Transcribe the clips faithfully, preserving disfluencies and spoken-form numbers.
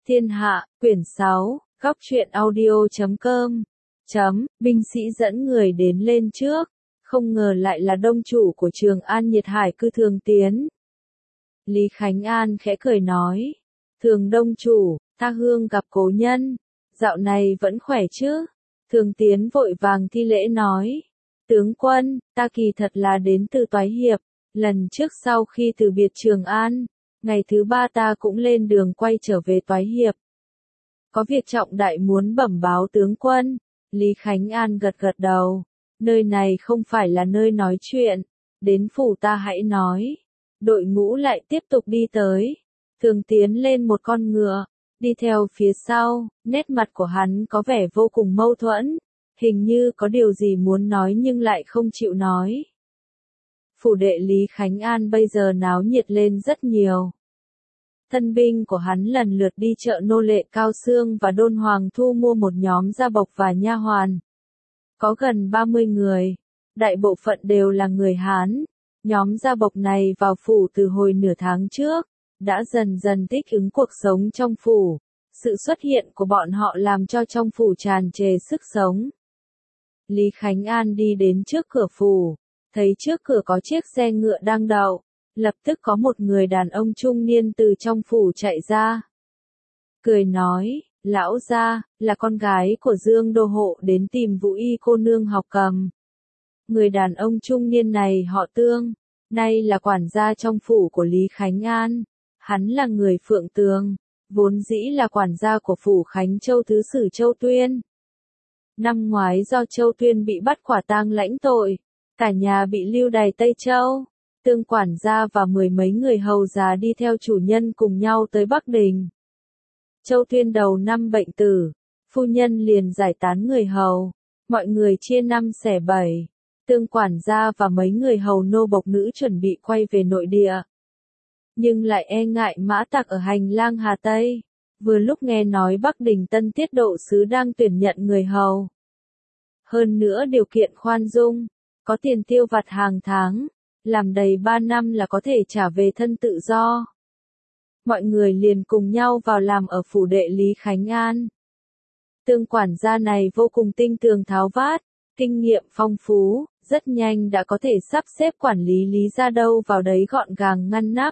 Thiên Hạ, quyển sáu, góc truyện audio chấm com, chấm, binh sĩ dẫn người đến lên trước, không ngờ lại là đông chủ của Trường An Nhiệt Hải cư Thường Tiến. Lý Khánh An khẽ cười nói, Thường đông chủ, ta hương gặp cố nhân, dạo này vẫn khỏe chứ? Thường Tiến vội vàng thi lễ nói, tướng quân, ta kỳ thật là đến từ Toái Hiệp, lần trước sau khi từ biệt Trường An, ngày thứ ba ta cũng lên đường quay trở về Toái Hiệp. Có việc trọng đại muốn bẩm báo tướng quân. Lý Khánh An gật gật đầu, nơi này không phải là nơi nói chuyện, đến phủ ta hãy nói. Đội ngũ lại tiếp tục đi tới, Thường Tiến lên một con ngựa, đi theo phía sau, nét mặt của hắn có vẻ vô cùng mâu thuẫn, hình như có điều gì muốn nói nhưng lại không chịu nói. Phủ đệ Lý Khánh An bây giờ náo nhiệt lên rất nhiều. Thân binh của hắn lần lượt đi chợ nô lệ Cao Xương và Đôn Hoàng thu mua một nhóm gia bộc và nha hoàn. Có gần ba mươi người, đại bộ phận đều là người Hán. Nhóm gia bộc này vào phủ từ hồi nửa tháng trước, đã dần dần thích ứng cuộc sống trong phủ. Sự xuất hiện của bọn họ làm cho trong phủ tràn trề sức sống. Lý Khánh An đi đến trước cửa phủ, thấy trước cửa có chiếc xe ngựa đang đậu. Lập tức có một người đàn ông trung niên từ trong phủ chạy ra. Cười nói, lão gia, là con gái của Dương Đô Hộ đến tìm Vũ Y cô nương học cầm. Người đàn ông trung niên này họ Tương, nay là quản gia trong phủ của Lý Khánh An. Hắn là người Phượng Tường, vốn dĩ là quản gia của phủ Khánh Châu Thứ Sử Châu Tuyên. Năm ngoái do Châu Tuyên bị bắt quả tang lãnh tội, cả nhà bị lưu đày Tây Châu. Tương quản gia và mười mấy người hầu già đi theo chủ nhân cùng nhau tới Bắc Đình. Châu Tuyên đầu năm bệnh tử, phu nhân liền giải tán người hầu, mọi người chia năm xẻ bảy. Tương quản gia và mấy người hầu nô bộc nữ chuẩn bị quay về nội địa. Nhưng lại e ngại mã tặc ở hành lang Hà Tây, vừa lúc nghe nói Bắc Đình Tân Tiết Độ Sứ đang tuyển nhận người hầu. Hơn nữa điều kiện khoan dung, có tiền tiêu vặt hàng tháng. Làm đầy ba năm là có thể trả về thân tự do. Mọi người liền cùng nhau vào làm ở phủ đệ Lý Khánh An. Tương quản gia này vô cùng tinh tường tháo vát, kinh nghiệm phong phú, rất nhanh đã có thể sắp xếp quản lý Lý gia đâu vào đấy gọn gàng ngăn nắp.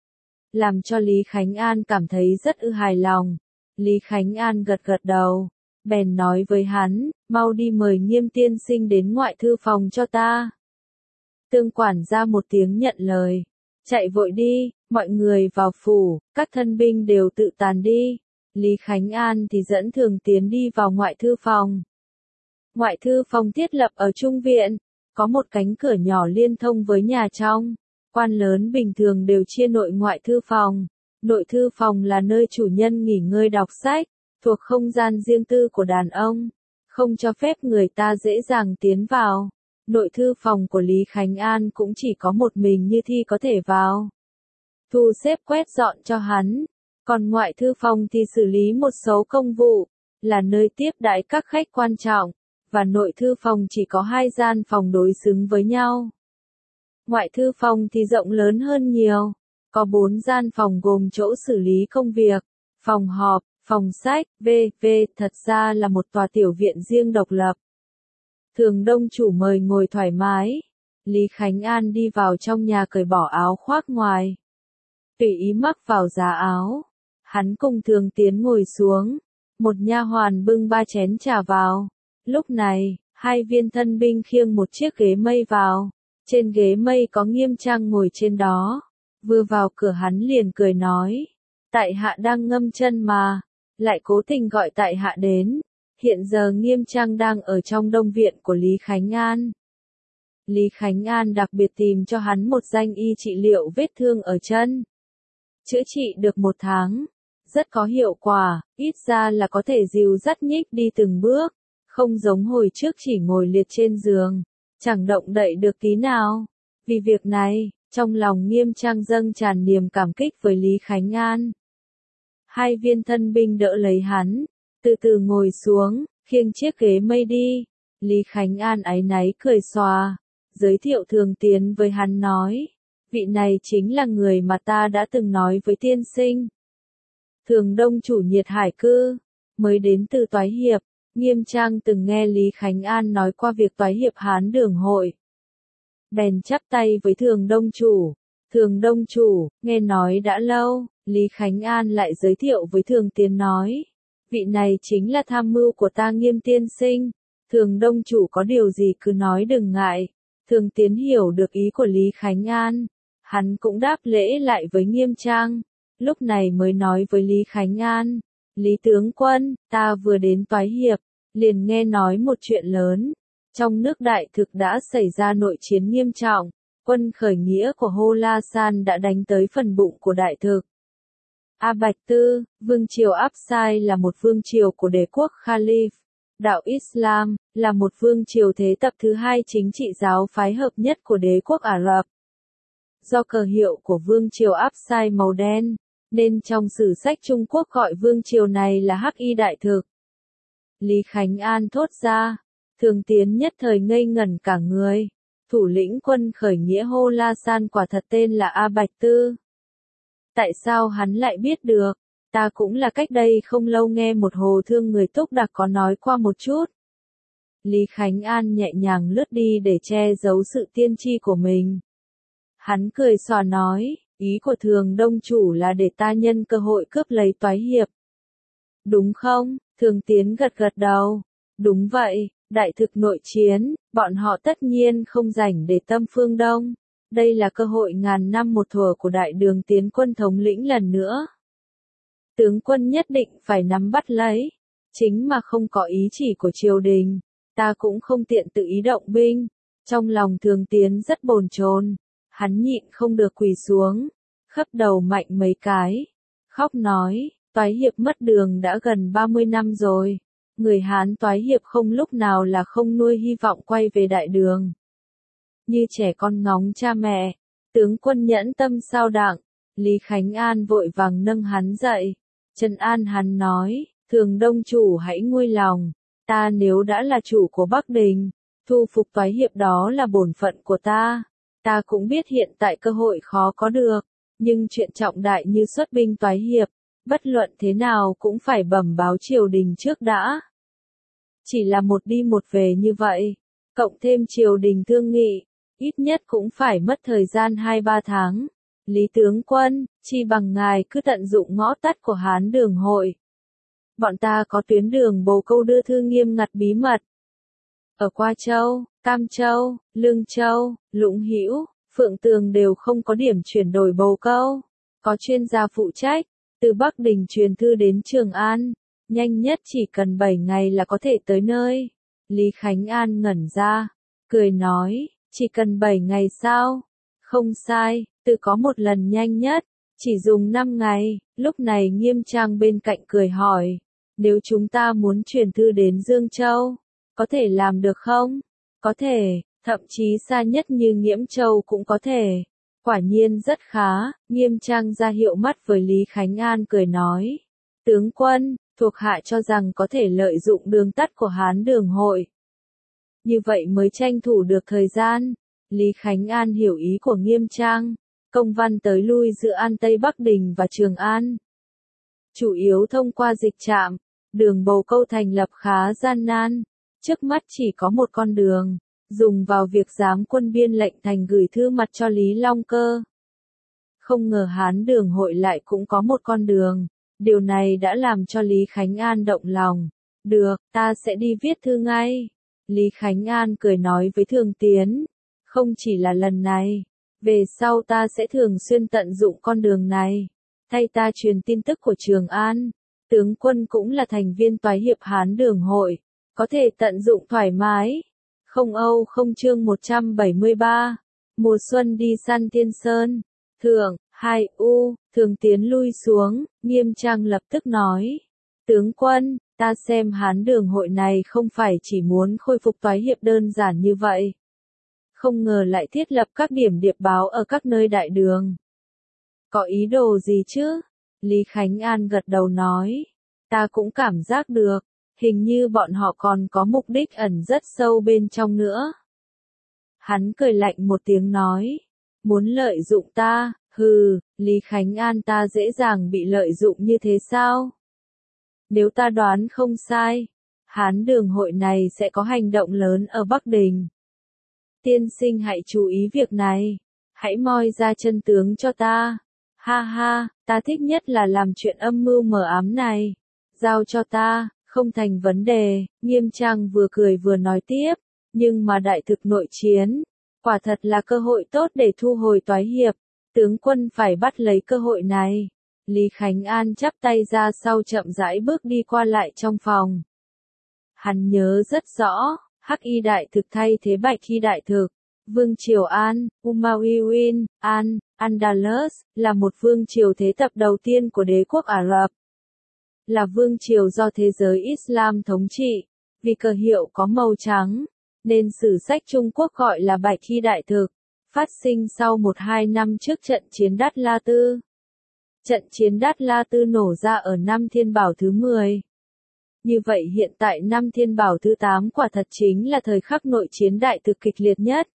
Làm cho Lý Khánh An cảm thấy rất ư hài lòng. Lý Khánh An gật gật đầu, bèn nói với hắn, mau đi mời Nghiêm tiên sinh đến ngoại thư phòng cho ta. Tương quản gia một tiếng nhận lời, chạy vội đi, mọi người vào phủ, các thân binh đều tự tàn đi. Lý Khánh An thì dẫn Thường Tiến đi vào ngoại thư phòng. Ngoại thư phòng thiết lập ở trung viện, có một cánh cửa nhỏ liên thông với nhà trong. Quan lớn bình thường đều chia nội ngoại thư phòng. Nội thư phòng là nơi chủ nhân nghỉ ngơi đọc sách, thuộc không gian riêng tư của đàn ông, không cho phép người ta dễ dàng tiến vào. Nội thư phòng của Lý Khánh An cũng chỉ có một mình Như Thi có thể vào. Thu xếp quét dọn cho hắn. Còn ngoại thư phòng thì xử lý một số công vụ, là nơi tiếp đãi các khách quan trọng, và nội thư phòng chỉ có hai gian phòng đối xứng với nhau. Ngoại thư phòng thì rộng lớn hơn nhiều, có bốn gian phòng gồm chỗ xử lý công việc, phòng họp, phòng sách, vân vân thật ra là một tòa tiểu viện riêng độc lập. Thường đông chủ mời ngồi thoải mái. Lý Khánh An đi vào trong nhà cởi bỏ áo khoác ngoài, tùy ý mắc vào giá áo. Hắn cùng Thường Tiến ngồi xuống, một nha hoàn bưng ba chén trà vào. Lúc này, hai viên thân binh khiêng một chiếc ghế mây vào. Trên ghế mây có Nghiêm Trang ngồi trên đó. Vừa vào cửa hắn liền cười nói, tại hạ đang ngâm chân mà, lại cố tình gọi tại hạ đến. Hiện giờ Nghiêm Trang đang ở trong đông viện của Lý Khánh An. Lý Khánh An đặc biệt tìm cho hắn một danh y trị liệu vết thương ở chân. Chữa trị được một tháng, rất có hiệu quả, ít ra là có thể dìu dắt nhích đi từng bước, không giống hồi trước chỉ ngồi liệt trên giường, chẳng động đậy được tí nào. Vì việc này, trong lòng Nghiêm Trang dâng tràn niềm cảm kích với Lý Khánh An. Hai viên thân binh đỡ lấy hắn, từ từ ngồi xuống, khiêng chiếc ghế mây đi. Lý Khánh An áy náy cười xòa, giới thiệu Thường Tiến với hắn nói, vị này chính là người mà ta đã từng nói với tiên sinh. Thường Đông chủ Nhiệt Hải Cư, mới đến từ Toái Hiệp, Nghiêm Trang từng nghe Lý Khánh An nói qua việc Toái Hiệp Hán Đường hội. Bèn chắp tay với Thường Đông chủ. Thường Đông chủ, nghe nói đã lâu, Lý Khánh An lại giới thiệu với Thường Tiến nói. Vị này chính là tham mưu của ta Nghiêm tiên sinh. Thường Đông chủ có điều gì cứ nói đừng ngại. Thường Tiến hiểu được ý của Lý Khánh An. Hắn cũng đáp lễ lại với Nghiêm Trang. Lúc này mới nói với Lý Khánh An. Lý tướng quân, ta vừa đến Toái Hiệp, liền nghe nói một chuyện lớn. Trong nước Đại Thực đã xảy ra nội chiến nghiêm trọng. Quân khởi nghĩa của Hô La San đã đánh tới phần bụng của Đại Thực. A Bạch Tư, vương triều Áp Sai là một vương triều của đế quốc Khalif. Đạo Islam, là một vương triều thế tập thứ hai chính trị giáo phái hợp nhất của đế quốc Ả Rập. Do cờ hiệu của vương triều Áp Sai màu đen, nên trong sử sách Trung Quốc gọi vương triều này là Hắc Y Đại Thực. Lý Khánh An thốt ra, Thường Tiến nhất thời ngây ngẩn cả người. Thủ lĩnh quân khởi nghĩa Hô La San quả thật tên là A Bạch Tư. Tại sao hắn lại biết được? Ta cũng là cách đây không lâu nghe một hồ thương người Túc Đặc có nói qua một chút. Lý Khánh An nhẹ nhàng lướt đi để che giấu sự tiên tri của mình. Hắn cười xòa nói, ý của Thường Đông chủ là để ta nhân cơ hội cướp lấy Toái Hiệp. Đúng không? Thường Tiến gật gật đầu. Đúng vậy, Đại Thực nội chiến, bọn họ tất nhiên không rảnh để tâm phương Đông. Đây là cơ hội ngàn năm một thuở của Đại Đường tiến quân thống lĩnh lần nữa. Tướng quân nhất định phải nắm bắt lấy. Chính mà không có ý chỉ của triều đình, ta cũng không tiện tự ý động binh. Trong lòng Thường Tiến rất bồn chồn, hắn nhịn không được quỳ xuống, khấp đầu mạnh mấy cái, khóc nói, Toái Hiệp mất đường đã gần ba mươi năm rồi. Người Hán Toái Hiệp không lúc nào là không nuôi hy vọng quay về Đại Đường. Như trẻ con ngóng cha mẹ, tướng quân nhẫn tâm sao đặng. Lý Khánh An vội vàng nâng hắn dậy, trấn an hắn nói, Thường Đông chủ hãy nguôi lòng, ta nếu đã là chủ của Bắc Đình, thu phục Toái Hiệp đó là bổn phận của ta. Ta cũng biết hiện tại cơ hội khó có được, nhưng chuyện trọng đại như xuất binh Toái Hiệp, bất luận thế nào cũng phải bẩm báo triều đình trước đã. Chỉ là một đi một về như vậy, cộng thêm triều đình thương nghị, ít nhất cũng phải mất thời gian hai ba tháng. Lý tướng quân, chi bằng ngài cứ tận dụng ngõ tắt của Hán Đường hội. Bọn ta có tuyến đường bồ câu đưa thư nghiêm ngặt bí mật. Ở Qua Châu, Cam Châu, Lương Châu, Lũng Hữu, Phượng Tường đều không có điểm chuyển đổi bồ câu. Có chuyên gia phụ trách, từ Bắc Đình truyền thư đến Trường An, nhanh nhất chỉ cần bảy ngày là có thể tới nơi. Lý Khánh An ngẩn ra, cười nói, chỉ cần bảy ngày sao? Không sai, từ có một lần nhanh nhất, chỉ dùng năm ngày. Lúc này Nghiêm Trang bên cạnh cười hỏi, nếu chúng ta muốn truyền thư đến Dương Châu, có thể làm được không? Có thể, thậm chí xa nhất như Nghiễm Châu cũng có thể. Quả nhiên rất khá. Nghiêm Trang ra hiệu mắt với Lý Khánh An cười nói, tướng quân, thuộc hạ cho rằng có thể lợi dụng đường tắt của Hán Đường hội. Như vậy mới tranh thủ được thời gian. Lý Khánh An hiểu ý của Nghiêm Trang, công văn tới lui giữa An Tây Bắc Đình và Trường An. Chủ yếu thông qua dịch trạm, đường bồ câu thành lập khá gian nan, trước mắt chỉ có một con đường, dùng vào việc giám quân biên lệnh thành gửi thư mặt cho Lý Long Cơ. Không ngờ Hán Đường hội lại cũng có một con đường, điều này đã làm cho Lý Khánh An động lòng. Được, ta sẽ đi viết thư ngay. Lý Khánh An cười nói với Thường Tiến, không chỉ là lần này, về sau ta sẽ thường xuyên tận dụng con đường này, thay ta truyền tin tức của Trường An. Tướng quân cũng là thành viên Toái Hiệp Hán Đường hội, có thể tận dụng thoải mái. Không Âu không chương một trăm bảy mươi ba, mùa xuân đi săn Thiên Sơn. Thượng, hai U, Thường Tiến lui xuống, Nghiêm Trang lập tức nói, tướng quân, ta xem Hán Đường hội này không phải chỉ muốn khôi phục Toái Hiệp đơn giản như vậy. Không ngờ lại thiết lập các điểm điệp báo ở các nơi Đại Đường. Có ý đồ gì chứ? Lý Khánh An gật đầu nói, ta cũng cảm giác được, hình như bọn họ còn có mục đích ẩn rất sâu bên trong nữa. Hắn cười lạnh một tiếng nói, muốn lợi dụng ta, hừ, Lý Khánh An ta dễ dàng bị lợi dụng như thế sao? Nếu ta đoán không sai, Hán Đường hội này sẽ có hành động lớn ở Bắc Đình. Tiên sinh hãy chú ý việc này, hãy moi ra chân tướng cho ta. Ha ha, ta thích nhất là làm chuyện âm mưu mờ ám này. Giao cho ta, không thành vấn đề, Nghiêm Trang vừa cười vừa nói tiếp, nhưng mà đại thực nội chiến, quả thật là cơ hội tốt để thu hồi toái hiệp, tướng quân phải bắt lấy cơ hội này. Lý Khánh An chắp tay ra sau chậm rãi bước đi qua lại trong phòng. Hắn nhớ rất rõ, Hắc Y đại thực thay thế Bạch Y đại thực. Vương triều An, Umayyad, An, Andalus, là một vương triều thế tập đầu tiên của đế quốc Ả Rập. Là vương triều do thế giới Islam thống trị, vì cờ hiệu có màu trắng, nên sử sách Trung Quốc gọi là Bạch Y đại thực, phát sinh sau một hai năm trước trận chiến Đát La Tư. Trận chiến Đát La Tư nổ ra ở năm Thiên Bảo thứ mười. Như vậy hiện tại năm Thiên Bảo thứ tám quả thật chính là thời khắc nội chiến đại thực kịch liệt nhất.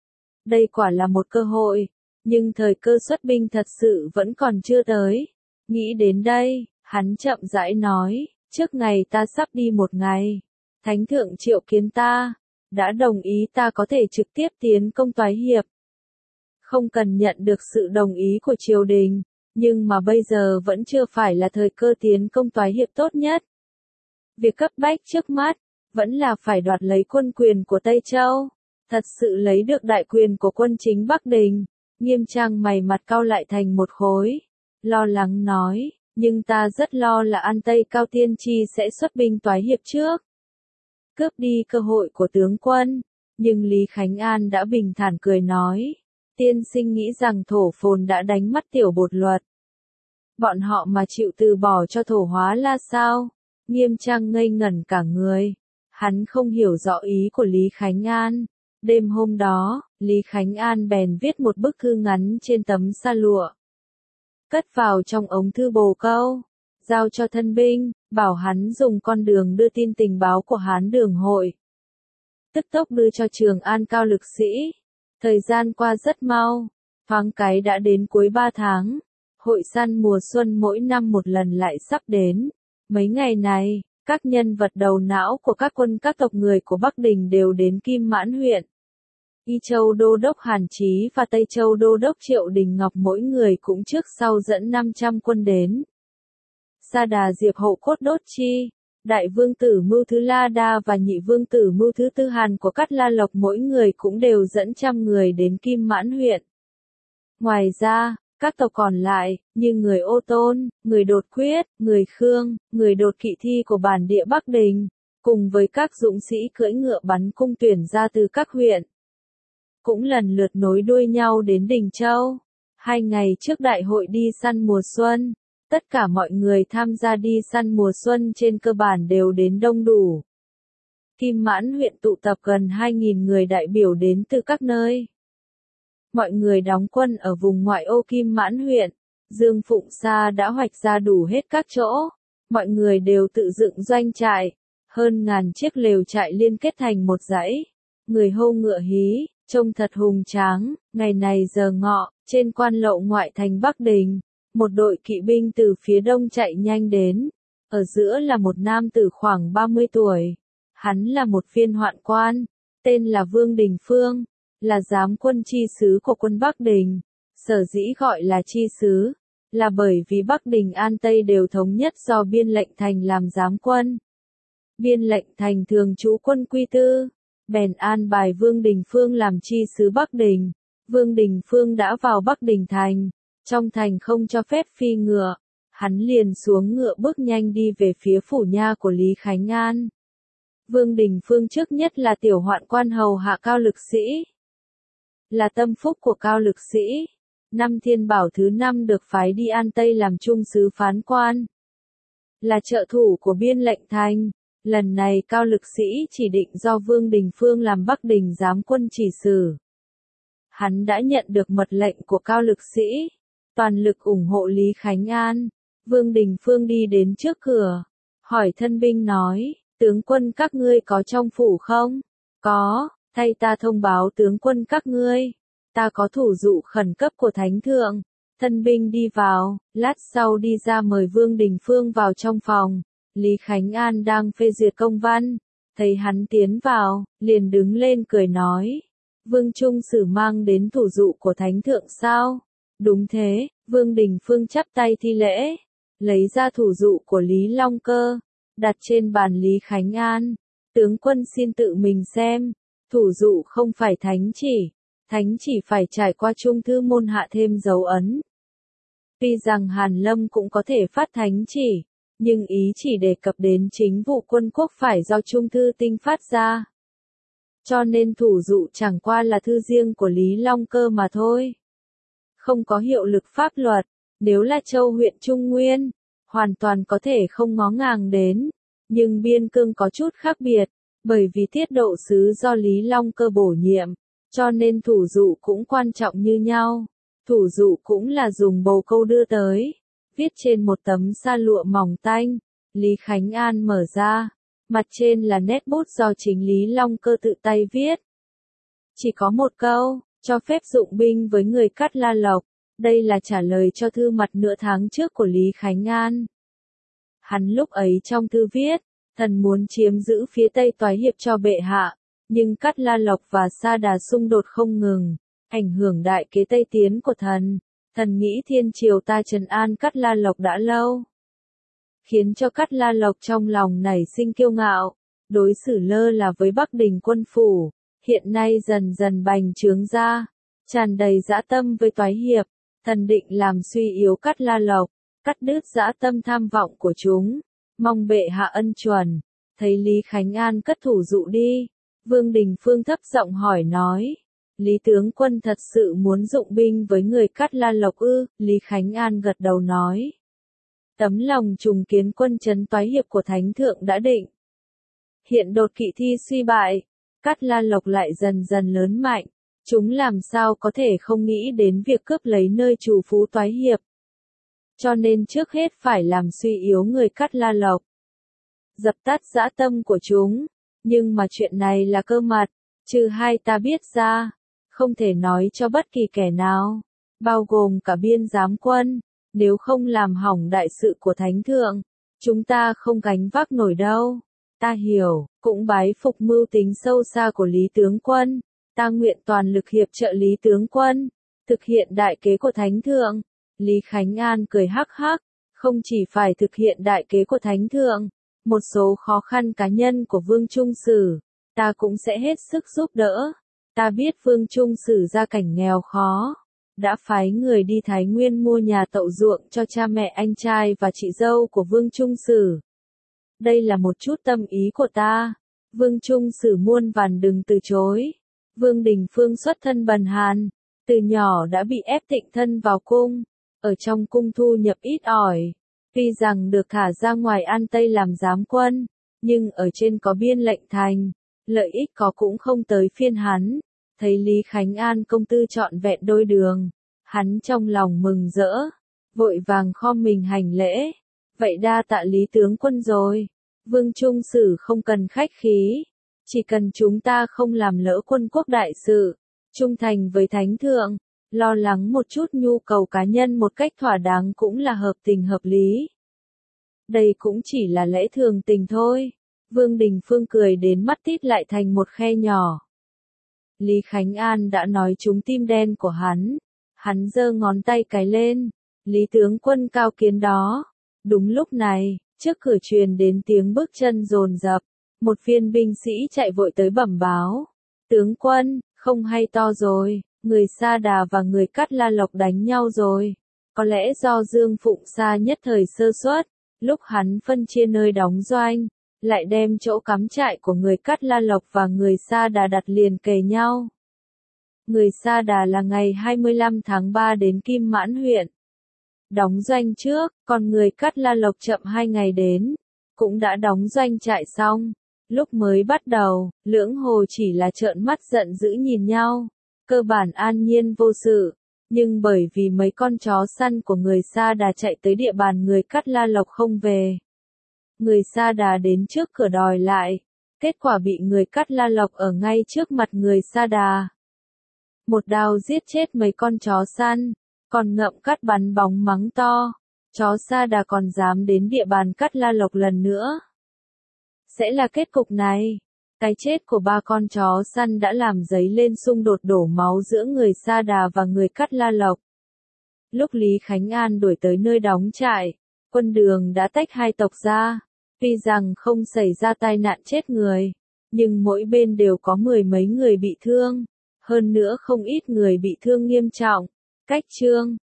Đây quả là một cơ hội, nhưng thời cơ xuất binh thật sự vẫn còn chưa tới. Nghĩ đến đây, hắn chậm rãi nói, trước ngày ta sắp đi một ngày, Thánh thượng triệu kiến ta, đã đồng ý ta có thể trực tiếp tiến công toái hiệp. Không cần nhận được sự đồng ý của triều đình, nhưng mà bây giờ vẫn chưa phải là thời cơ tiến công toái hiệp tốt nhất. Việc cấp bách trước mắt, vẫn là phải đoạt lấy quân quyền của Tây Châu. Thật sự lấy được đại quyền của quân chính Bắc Đình. Nghiêm Trang mày mặt cau lại thành một khối. Lo lắng nói, nhưng ta rất lo là An Tây Cao Tiên Tri sẽ xuất binh toái hiệp trước. Cướp đi cơ hội của tướng quân. Nhưng Lý Khánh An đã bình thản cười nói. Tiên sinh nghĩ rằng thổ phồn đã đánh mất tiểu bột luật. Bọn họ mà chịu từ bỏ cho thổ hóa là sao? Nghiêm Trang ngây ngẩn cả người. Hắn không hiểu rõ ý của Lý Khánh An. Đêm hôm đó, Lý Khánh An bèn viết một bức thư ngắn trên tấm sa lụa. Cất vào trong ống thư bồ câu, giao cho thân binh, bảo hắn dùng con đường đưa tin tình báo của Hán Đường hội. Tức tốc đưa cho Trường An cao lực sĩ. Thời gian qua rất mau, thoáng cái đã đến cuối ba tháng. Hội săn mùa xuân mỗi năm một lần lại sắp đến. Mấy ngày này, các nhân vật đầu não của các quân các tộc người của Bắc Đình đều đến Kim Mãn huyện. Y Châu Đô đốc Hàn Chí và Tây Châu Đô đốc Triệu Đình Ngọc mỗi người cũng trước sau dẫn năm trăm quân đến. Sa Đà Diệp Hậu Cốt Đốt Chi, Đại Vương Tử Mưu Thứ La Đa và Nhị Vương Tử Mưu Thứ Tư Hàn của Cát La Lộc mỗi người cũng đều dẫn trăm người đến Kim Mãn huyện. Ngoài ra, các tộc còn lại, như người Ô Tôn, người Đột Quyết, người Khương, người Đột Kỵ Thi của bản địa Bắc Đình, cùng với các dũng sĩ cưỡi ngựa bắn cung tuyển ra từ các huyện, cũng lần lượt nối đuôi nhau đến Đình Châu. Hai ngày trước đại hội đi săn mùa xuân, tất cả mọi người tham gia đi săn mùa xuân trên cơ bản đều đến đông đủ. Kim Mãn huyện tụ tập gần hai nghìn người đại biểu đến từ các nơi. Mọi người đóng quân ở vùng ngoại ô Kim Mãn huyện. Dương Phụng Sa đã hoạch ra đủ hết các chỗ. Mọi người đều tự dựng doanh trại. Hơn ngàn chiếc lều trại liên kết thành một dãy. Người hô ngựa hí, trông thật hùng tráng. Ngày này giờ ngọ, trên quan lộ ngoại thành Bắc Đình, một đội kỵ binh từ phía đông chạy nhanh đến. Ở giữa là một nam tử khoảng ba mươi tuổi. Hắn là một viên hoạn quan, tên là Vương Đình Phương, là giám quân chi sứ của quân Bắc Đình. Sở dĩ gọi là chi sứ, là bởi vì Bắc Đình An Tây đều thống nhất do Biên Lệnh Thành làm giám quân. Biên Lệnh Thành thường trú quân Quy Tư, bèn an bài Vương Đình Phương làm chi sứ Bắc Đình. Vương Đình Phương đã vào Bắc Đình Thành, trong thành không cho phép phi ngựa, hắn liền xuống ngựa bước nhanh đi về phía phủ nha của Lý Khánh An. Vương Đình Phương trước nhất là tiểu hoạn quan hầu hạ cao lực sĩ, là tâm phúc của cao lực sĩ. Năm Thiên Bảo thứ năm được phái đi An Tây làm trung sứ phán quan, là trợ thủ của Biên Lệnh Thành. Lần này cao lực sĩ chỉ định do Vương Đình Phương làm Bắc Đình giám quân chỉ sử. Hắn đã nhận được mật lệnh của cao lực sĩ, toàn lực ủng hộ Lý Khánh An. Vương Đình Phương đi đến trước cửa, hỏi thân binh nói, tướng quân các ngươi có trong phủ không? Có, thay ta thông báo tướng quân các ngươi. Ta có thủ dụ khẩn cấp của Thánh Thượng. Tân binh đi vào, lát sau đi ra mời Vương Đình Phương vào trong phòng. Lý Khánh An đang phê duyệt công văn, thấy hắn tiến vào, liền đứng lên cười nói. Vương Trung Sử mang đến thủ dụ của Thánh Thượng sao? Đúng thế, Vương Đình Phương chắp tay thi lễ, lấy ra thủ dụ của Lý Long Cơ, đặt trên bàn Lý Khánh An. Tướng quân xin tự mình xem, thủ dụ không phải thánh chỉ, thánh chỉ phải trải qua trung thư môn hạ thêm dấu ấn. Tuy rằng Hàn Lâm cũng có thể phát thánh chỉ, nhưng ý chỉ đề cập đến chính vụ quân quốc phải do trung thư tinh phát ra. Cho nên thủ dụ chẳng qua là thư riêng của Lý Long Cơ mà thôi. Không có hiệu lực pháp luật, nếu là châu huyện Trung Nguyên, hoàn toàn có thể không ngó ngàng đến. Nhưng biên cương có chút khác biệt, bởi vì tiết độ sứ do Lý Long Cơ bổ nhiệm, cho nên thủ dụ cũng quan trọng như nhau. Thủ dụ cũng là dùng bồ câu đưa tới, viết trên một tấm sa lụa mỏng tanh. Lý Khánh An mở ra, mặt trên là nét bút do chính Lý Long Cơ tự tay viết. Chỉ có một câu, cho phép dụng binh với người Cát La Lộc. Đây là trả lời cho thư mặt nửa tháng trước của Lý Khánh An. Hắn lúc ấy trong thư viết, thần muốn chiếm giữ phía Tây toái hiệp cho bệ hạ, nhưng Cát La Lộc và Sa Đà xung đột không ngừng, ảnh hưởng đại kế Tây tiến của thần. Thần nghĩ thiên triều ta trấn an Cát La Lộc đã lâu, khiến cho Cát La Lộc trong lòng nảy sinh kiêu ngạo, đối xử lơ là với Bắc Đình quân phủ, hiện nay dần dần bành trướng ra, tràn đầy dã tâm với toái hiệp. Thần định làm suy yếu Cát La Lộc, cắt đứt dã tâm tham vọng của chúng, mong bệ hạ ân chuẩn. Thấy Lý Khánh An cất thủ dụ đi, Vương Đình Phương thấp giọng hỏi nói, Lý tướng quân thật sự muốn dụng binh với người Cát La Lộc ư? Lý Khánh An gật đầu nói, tấm lòng trùng kiến quân trấn toái hiệp của Thánh Thượng đã định. Hiện đột kỵ thi suy bại, Cát La Lộc lại dần dần lớn mạnh. Chúng làm sao có thể không nghĩ đến việc cướp lấy nơi trù phú toái hiệp. Cho nên trước hết phải làm suy yếu người Cát La Lộc, dập tắt dã tâm của chúng. Nhưng mà chuyện này là cơ mật, trừ hai ta biết ra, không thể nói cho bất kỳ kẻ nào, bao gồm cả biên giám quân. Nếu không làm hỏng đại sự của Thánh Thượng, chúng ta không gánh vác nổi đâu. Ta hiểu, cũng bái phục mưu tính sâu xa của Lý tướng quân. Ta nguyện toàn lực hiệp trợ Lý tướng quân, thực hiện đại kế của Thánh Thượng. Lý Khánh An cười hắc hắc, không chỉ phải thực hiện đại kế của Thánh Thượng, một số khó khăn cá nhân của Vương Trung Sử, ta cũng sẽ hết sức giúp đỡ. Ta biết Vương Trung Sử gia cảnh nghèo khó, đã phái người đi Thái Nguyên mua nhà tậu ruộng cho cha mẹ anh trai và chị dâu của Vương Trung Sử. Đây là một chút tâm ý của ta, Vương Trung Sử muôn vàn đừng từ chối. Vương Đình Phương xuất thân bần hàn, từ nhỏ đã bị ép tịnh thân vào cung, ở trong cung thu nhập ít ỏi, tuy rằng được thả ra ngoài An Tây làm giám quân, nhưng ở trên có biên lệnh thành, lợi ích có cũng không tới phiên hắn. Thấy Lý Khánh An công tư trọn vẹn đôi đường, hắn trong lòng mừng rỡ, vội vàng khom mình hành lễ. Vậy đa tạ Lý tướng quân rồi, Vương Trung Sử không cần khách khí. Chỉ cần chúng ta không làm lỡ quân quốc đại sự, trung thành với Thánh Thượng, lo lắng một chút nhu cầu cá nhân một cách thỏa đáng cũng là hợp tình hợp lý. Đây cũng chỉ là lẽ thường tình thôi. Vương Đình Phương cười đến mắt tít lại thành một khe nhỏ. Lý Khánh An đã nói trúng tim đen của hắn. Hắn giơ ngón tay cái lên. Lý tướng quân cao kiến đó. Đúng lúc này, trước cửa truyền đến tiếng bước chân dồn dập. Một viên binh sĩ chạy vội tới bẩm báo. Tướng quân, không hay to rồi, người Sa Đà và người Cát La Lộc đánh nhau rồi. Có lẽ do Dương Phụng Sa nhất thời sơ suất, lúc hắn phân chia nơi đóng doanh, lại đem chỗ cắm trại của người Cát La Lộc và người Sa Đà đặt liền kề nhau. Người Sa Đà là ngày hai mươi lăm tháng ba đến Kim Mãn huyện. Đóng doanh trước, còn người Cát La Lộc chậm hai ngày đến, cũng đã đóng doanh trại xong. Lúc mới bắt đầu, lưỡng hồ chỉ là trợn mắt giận dữ nhìn nhau, cơ bản an nhiên vô sự, nhưng bởi vì mấy con chó săn của người Sa Đà chạy tới địa bàn người Cát La Lộc không về. Người Sa Đà đến trước cửa đòi lại, kết quả bị người Cát La Lộc ở ngay trước mặt người Sa Đà. Một đao giết chết mấy con chó săn, còn ngậm cắt bắn bóng mắng to, chó Sa Đà còn dám đến địa bàn Cắt La Lộc lần nữa. Sẽ là kết cục này. Cái chết của ba con chó săn đã làm dấy lên xung đột đổ máu giữa người Sa Đà và người Cắt La Lộc. Lúc Lý Khánh An đuổi tới nơi đóng trại, quân Đường đã tách hai tộc ra. Tuy rằng không xảy ra tai nạn chết người, nhưng mỗi bên đều có mười mấy người bị thương, hơn nữa không ít người bị thương nghiêm trọng. Cách chương